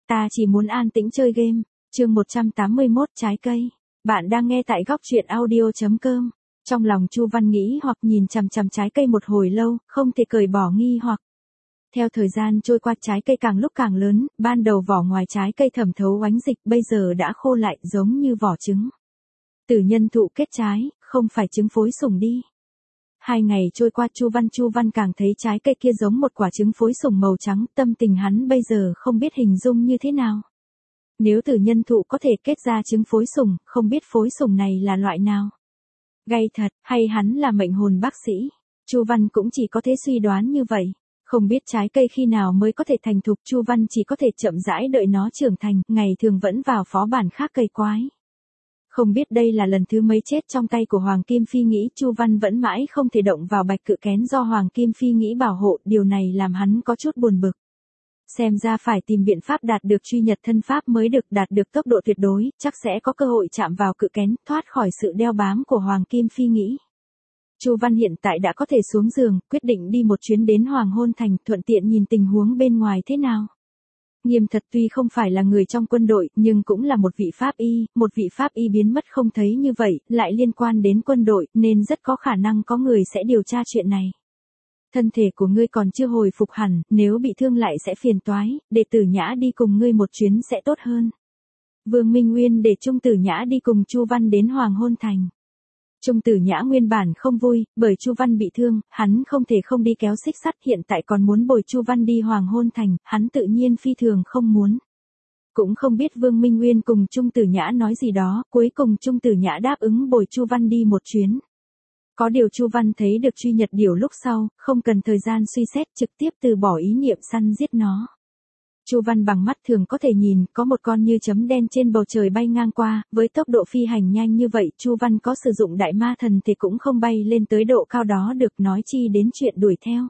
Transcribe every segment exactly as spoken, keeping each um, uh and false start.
ta chỉ muốn an tĩnh chơi game. Chương một trăm tám mươi mốt trái cây. Bạn đang nghe tại góc truyện audio chấm com. Trong lòng Chu Văn nghĩ hoặc nhìn chằm chằm trái cây một hồi lâu, không thể cởi bỏ nghi hoặc. Theo thời gian trôi qua, trái cây càng lúc càng lớn, ban đầu vỏ ngoài trái cây thẩm thấu oánh dịch, bây giờ đã khô lại giống như vỏ trứng. Tử nhân thụ kết trái, không phải trứng phối sủng đi. Hai ngày trôi qua, Chu Văn Chu Văn càng thấy trái cây kia giống một quả trứng phối sủng màu trắng, tâm tình hắn bây giờ không biết hình dung như thế nào. Nếu tử nhân thụ có thể kết ra trứng phối sủng, không biết phối sủng này là loại nào. Gay thật, hay hắn là mệnh hồn bác sĩ? Chu Văn cũng chỉ có thể suy đoán như vậy. Không biết trái cây khi nào mới có thể thành thục, Chu Văn chỉ có thể chậm rãi đợi nó trưởng thành, ngày thường vẫn vào phó bản khác cây quái. Không biết đây là lần thứ mấy chết trong tay của Hoàng Kim Phi nghĩ, Chu Văn vẫn mãi không thể động vào bạch cự kén do Hoàng Kim Phi nghĩ bảo hộ, điều này làm hắn có chút buồn bực. Xem ra phải tìm biện pháp đạt được truy nhật thân pháp mới được, đạt được tốc độ tuyệt đối, chắc sẽ có cơ hội chạm vào cự kén, thoát khỏi sự đeo bám của Hoàng Kim Phi nghĩ. Chu Văn hiện tại đã có thể xuống giường, quyết định đi một chuyến đến Hoàng Hôn Thành, thuận tiện nhìn tình huống bên ngoài thế nào. Nghiêm Thật tuy không phải là người trong quân đội, nhưng cũng là một vị pháp y, một vị pháp y biến mất không thấy như vậy, lại liên quan đến quân đội, nên rất có khả năng có người sẽ điều tra chuyện này. Thân thể của ngươi còn chưa hồi phục hẳn, nếu bị thương lại sẽ phiền toái, để Tử Nhã đi cùng ngươi một chuyến sẽ tốt hơn. Vương Minh Nguyên để Trung Tử Nhã đi cùng Chu Văn đến Hoàng Hôn Thành. Trung Tử Nhã nguyên bản không vui, bởi Chu Văn bị thương, hắn không thể không đi kéo xích sắt, hiện tại còn muốn bồi Chu Văn đi Hoàng Hôn Thành, hắn tự nhiên phi thường không muốn. Cũng không biết Vương Minh Nguyên cùng Trung Tử Nhã nói gì đó, cuối cùng Trung Tử Nhã đáp ứng bồi Chu Văn đi một chuyến. Có điều Chu Văn thấy được truy nhật điểu lúc sau, không cần thời gian suy xét, trực tiếp từ bỏ ý niệm săn giết nó. Chu Văn bằng mắt thường có thể nhìn, có một con như chấm đen trên bầu trời bay ngang qua, với tốc độ phi hành nhanh như vậy, Chu Văn có sử dụng đại ma thần thì cũng không bay lên tới độ cao đó được, nói chi đến chuyện đuổi theo.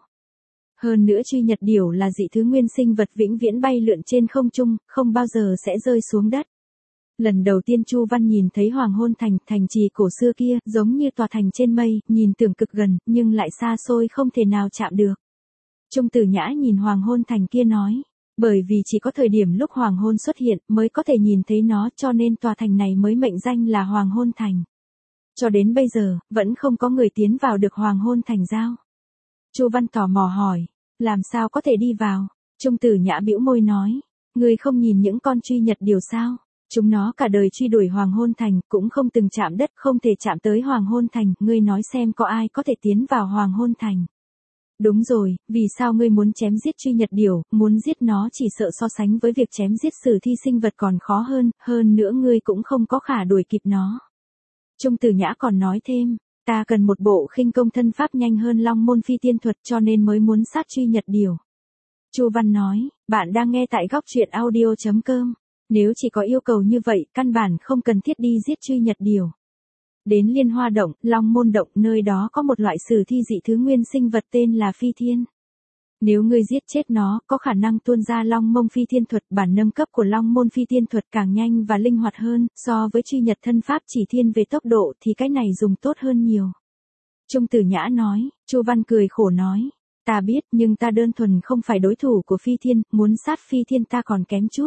Hơn nữa truy nhật điểu là dị thứ nguyên sinh vật vĩnh viễn bay lượn trên không trung, không bao giờ sẽ rơi xuống đất. Lần đầu tiên Chu Văn nhìn thấy Hoàng Hôn Thành, thành trì cổ xưa kia, giống như tòa thành trên mây, nhìn tưởng cực gần, nhưng lại xa xôi không thể nào chạm được. Trung Tử Nhã nhìn Hoàng Hôn Thành kia nói. Bởi vì chỉ có thời điểm lúc hoàng hôn xuất hiện mới có thể nhìn thấy nó, cho nên tòa thành này mới mệnh danh là Hoàng Hôn Thành. Cho đến bây giờ, vẫn không có người tiến vào được Hoàng Hôn Thành giao. Chu Văn tò mò hỏi, làm sao có thể đi vào? Trung Tử Nhã bĩu môi nói, ngươi không nhìn những con truy nhật điều sao? Chúng nó cả đời truy đuổi Hoàng Hôn Thành, cũng không từng chạm đất, không thể chạm tới Hoàng Hôn Thành, ngươi nói xem có ai có thể tiến vào Hoàng Hôn Thành. Đúng rồi, vì sao ngươi muốn chém giết truy nhật điểu, muốn giết nó chỉ sợ so sánh với việc chém giết sử thi sinh vật còn khó hơn, hơn nữa ngươi cũng không có khả đuổi kịp nó. Trung Tử Nhã còn nói thêm, ta cần một bộ khinh công thân pháp nhanh hơn Long Môn Phi Tiên Thuật cho nên mới muốn sát truy nhật điểu. Chu Văn nói, bạn đang nghe tại góc truyện audio chấm com, nếu chỉ có yêu cầu như vậy, căn bản không cần thiết đi giết truy nhật điểu. Đến Liên Hoa Động, Long Môn Động, nơi đó có một loại sử thi dị thứ nguyên sinh vật tên là Phi Thiên. Nếu ngươi giết chết nó, có khả năng tuôn ra Long Mông Phi Thiên Thuật, bản nâng cấp của Long Môn Phi Thiên Thuật càng nhanh và linh hoạt hơn, so với truy nhật thân pháp chỉ thiên về tốc độ thì cái này dùng tốt hơn nhiều. Trung Tử Nhã nói, Chu Văn cười khổ nói, ta biết nhưng ta đơn thuần không phải đối thủ của Phi Thiên, muốn sát Phi Thiên ta còn kém chút.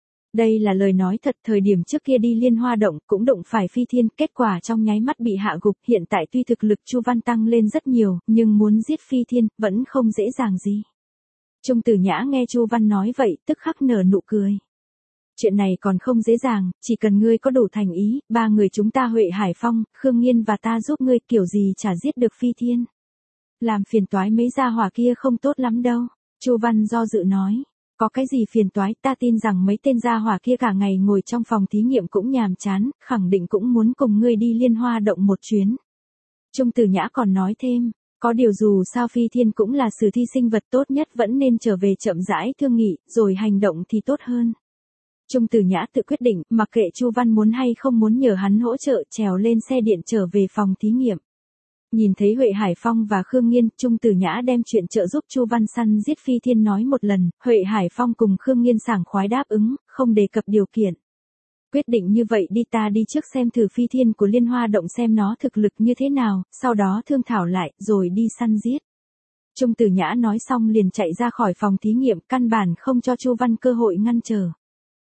Đây là lời nói thật, thời điểm trước kia đi Liên Hoa Động cũng đụng phải Phi Thiên, kết quả trong nháy mắt bị hạ gục, hiện tại tuy thực lực Chu Văn tăng lên rất nhiều, nhưng muốn giết Phi Thiên, vẫn không dễ dàng gì. Trung Tử Nhã nghe Chu Văn nói vậy, tức khắc nở nụ cười. Chuyện này còn không dễ dàng, chỉ cần ngươi có đủ thành ý, ba người chúng ta Huệ Hải Phong, Khương Nghiên và ta giúp ngươi kiểu gì chả giết được Phi Thiên. Làm phiền toái mấy gia hỏa kia không tốt lắm đâu, Chu Văn do dự nói. Có cái gì phiền toái, ta tin rằng mấy tên gia hỏa kia cả ngày ngồi trong phòng thí nghiệm cũng nhàm chán, khẳng định cũng muốn cùng ngươi đi Liên Hoa Động một chuyến. Trung Tử Nhã còn nói thêm, có điều dù sao Phi Thiên cũng là sử thi sinh vật tốt nhất, vẫn nên trở về chậm rãi thương nghị, rồi hành động thì tốt hơn. Trung Tử Nhã tự quyết định, mặc kệ Chu Văn muốn hay không muốn nhờ hắn hỗ trợ, trèo lên xe điện trở về phòng thí nghiệm. Nhìn thấy Huệ Hải Phong và Khương Nghiên, Trung Tử Nhã đem chuyện trợ giúp Chu Văn săn giết Phi Thiên nói một lần, Huệ Hải Phong cùng Khương Nghiên sảng khoái đáp ứng, không đề cập điều kiện. Quyết định như vậy đi, ta đi trước xem thử Phi Thiên của Liên Hoa Động xem nó thực lực như thế nào, sau đó thương thảo lại, rồi đi săn giết. Trung Tử Nhã nói xong liền chạy ra khỏi phòng thí nghiệm, căn bản không cho Chu Văn cơ hội ngăn trở.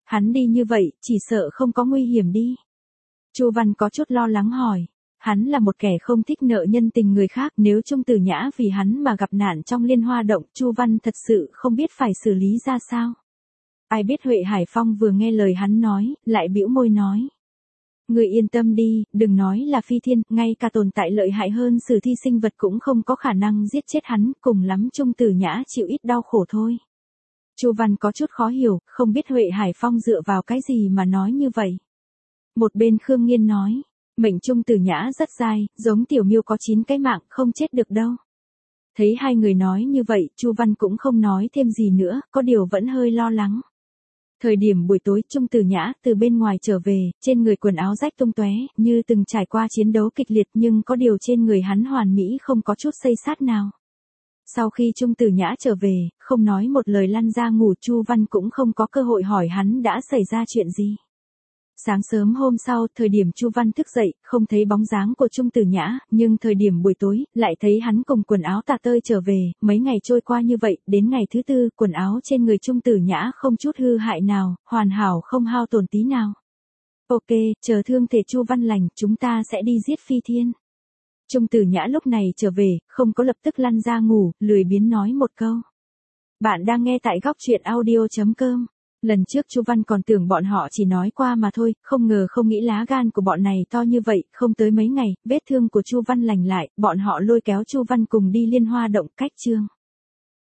Hắn đi như vậy, chỉ sợ không có nguy hiểm đi. Chu Văn có chút lo lắng hỏi. Hắn là một kẻ không thích nợ nhân tình người khác, nếu Trung Tử Nhã vì hắn mà gặp nạn trong Liên Hoa động, Chu Văn thật sự không biết phải xử lý ra sao. Ai biết Huệ Hải Phong vừa nghe lời hắn nói, lại bĩu môi nói. Người yên tâm đi, đừng nói là phi thiên, ngay cả tồn tại lợi hại hơn sử thi sinh vật cũng không có khả năng giết chết hắn, cùng lắm Trung Tử Nhã chịu ít đau khổ thôi. Chu Văn có chút khó hiểu, không biết Huệ Hải Phong dựa vào cái gì mà nói như vậy. Một bên Khương Nghiên nói, mệnh Trung Tử Nhã rất dai, giống tiểu miêu có chín cái mạng, không chết được đâu. Thấy hai người nói như vậy, Chu Văn cũng không nói thêm gì nữa, có điều vẫn hơi lo lắng. Thời điểm buổi tối, Trung Tử Nhã từ bên ngoài trở về, trên người quần áo rách tung tóe, như từng trải qua chiến đấu kịch liệt, nhưng có điều trên người hắn hoàn mỹ không có chút xây xát nào. Sau khi Trung Tử Nhã trở về, không nói một lời lăn ra ngủ, Chu Văn cũng không có cơ hội hỏi hắn đã xảy ra chuyện gì. Sáng sớm hôm sau, thời điểm Chu Văn thức dậy, không thấy bóng dáng của Trung Tử Nhã, nhưng thời điểm buổi tối, lại thấy hắn cùng quần áo tả tơi trở về, mấy ngày trôi qua như vậy, đến ngày thứ tư, quần áo trên người Trung Tử Nhã không chút hư hại nào, hoàn hảo không hao tổn tí nào. Ok, chờ thương thể Chu Văn lành, chúng ta sẽ đi giết Phi Thiên. Trung Tử Nhã lúc này trở về, không có lập tức lăn ra ngủ, lười biếng nói một câu. Bạn đang nghe tại góc truyện audio chấm com. Lần trước Chu Văn còn tưởng bọn họ chỉ nói qua mà thôi, không ngờ không nghĩ lá gan của bọn này to như vậy, không tới mấy ngày, vết thương của Chu Văn lành lại, bọn họ lôi kéo Chu Văn cùng đi Liên Hoa động cách chương.